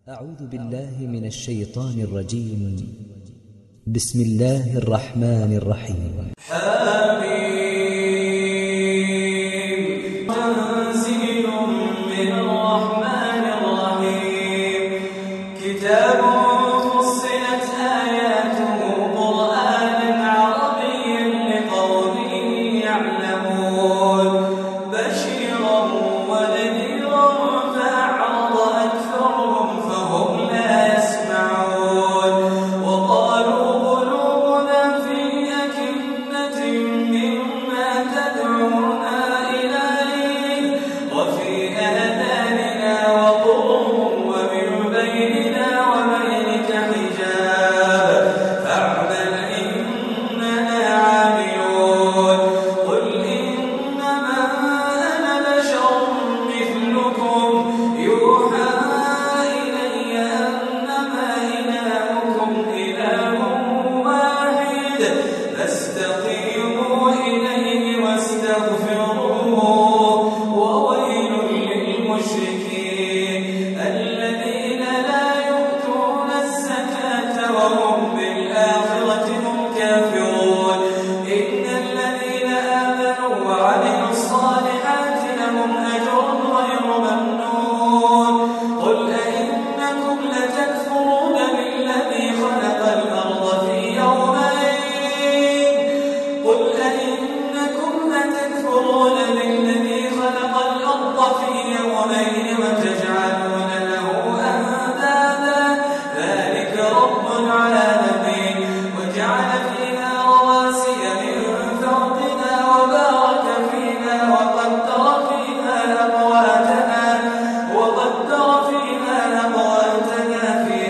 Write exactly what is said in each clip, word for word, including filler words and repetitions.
أعوذ بالله من الشيطان الرجيم. بسم الله الرحمن الرحيم. حميم تنزيل من الرحمن الرحيم كتاب فصلت آياته قرآنا عربيا لقوم يعلمون بشيرا ونذيرا فأعرض أكثرهم فهم لا يسمعون وقالوا قلوبنا في أكنة مما تدعونا إليه وفي آذاننا وقر ومن بيننا وبينك حجاب فاعمل إننا عاملون قل إنما أنا بشر مثلكم يوحى إلي أنما إلهكم إله واحد فاستقيموا إليه واستغفروه وويل للمشركين الذين لا يؤتون الزكاة وهم بالآخرة هم كافرون إن الذين آمنوا وعملوا الصالحات لهم أجر غير ممنون قل أئنكم لتكفرون بالذي خلق الأرض في يومين قل أئنكم لتكفرون بالذي خلق الأرض في يومين وتجعلون له أندادا ذلك رب العالمين وجعل فيها رواسي من فوقها وبارك فيها وقدر فيها أقواتها وقدر فيها أقواتها في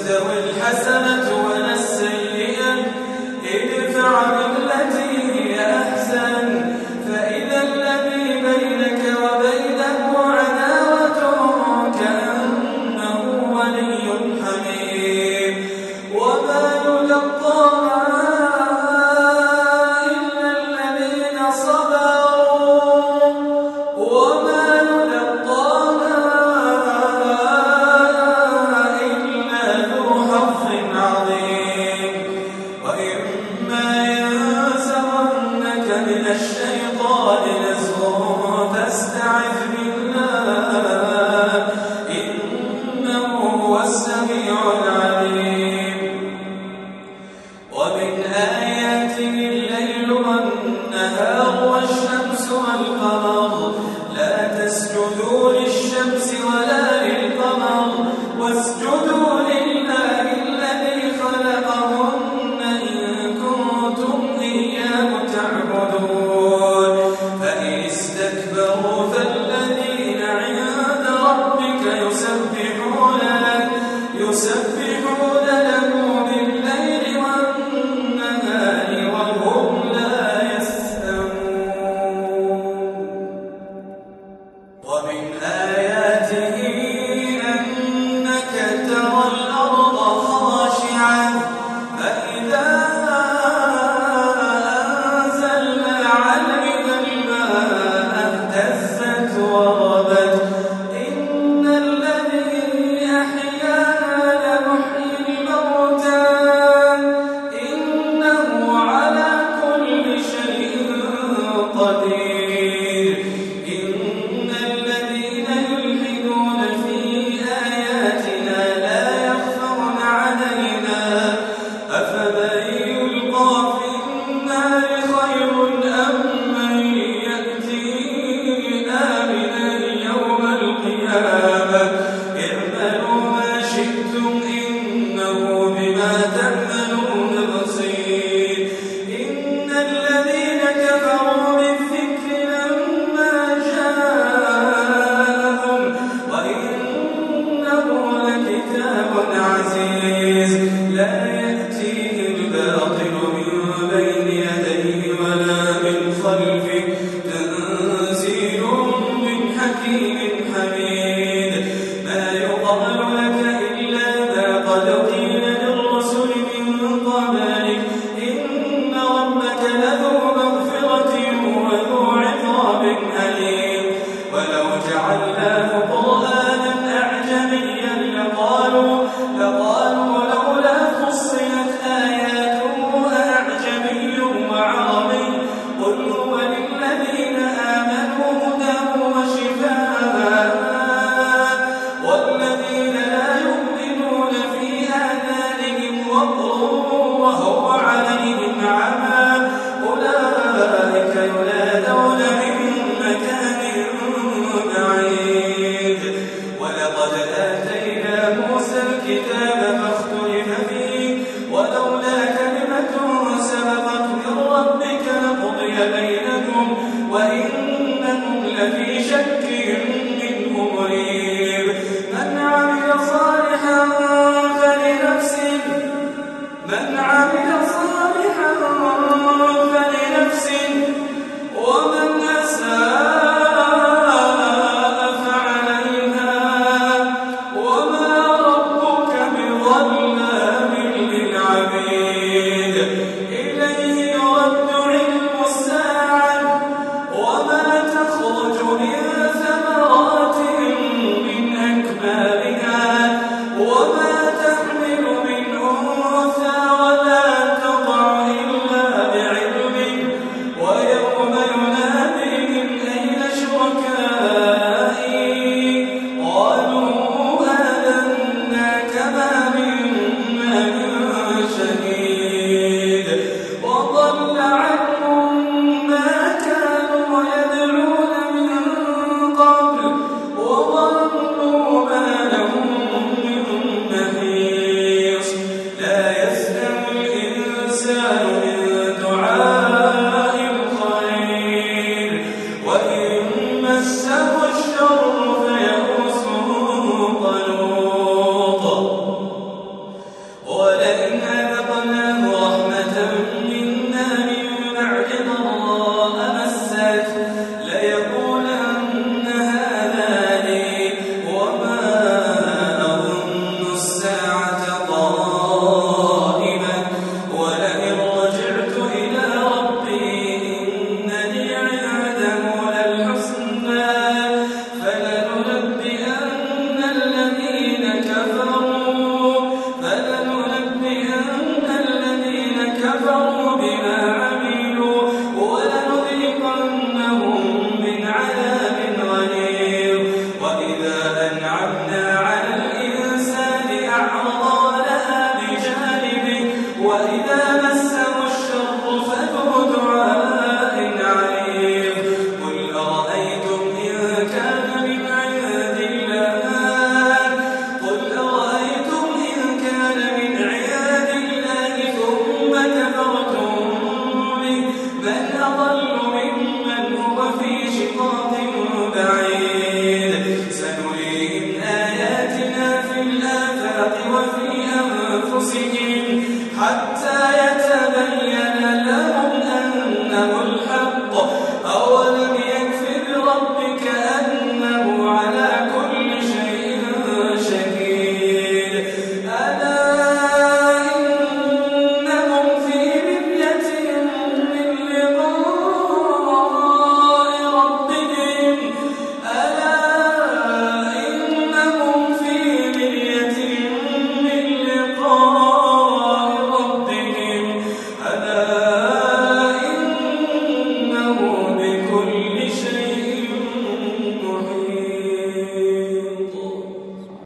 تستوي الحسنة ولا السيئة ادفع بالتي هي أحسن فإذا الذي بينك وبينه عداوة كأنه ولي حميم وما يلقاها إلا الذين صبروا وما يلقاها إلا ذو حظ عظيم وإما ينزغنك من الشيطان نزغ فاستعذ بالله إنه هو السميع العليم ومن آياته الليل والنهار والشمس والقمر لا تسجدوا للشمس ولا للقمر واسجدوا لله الذي خلقهن إن كنتم إياه تعبدون فإن استكبروا فالذين عند ربك يسبحون له يسبحون له بالليل والنهار وهم لا يسأمون ومن آياته أنك ترى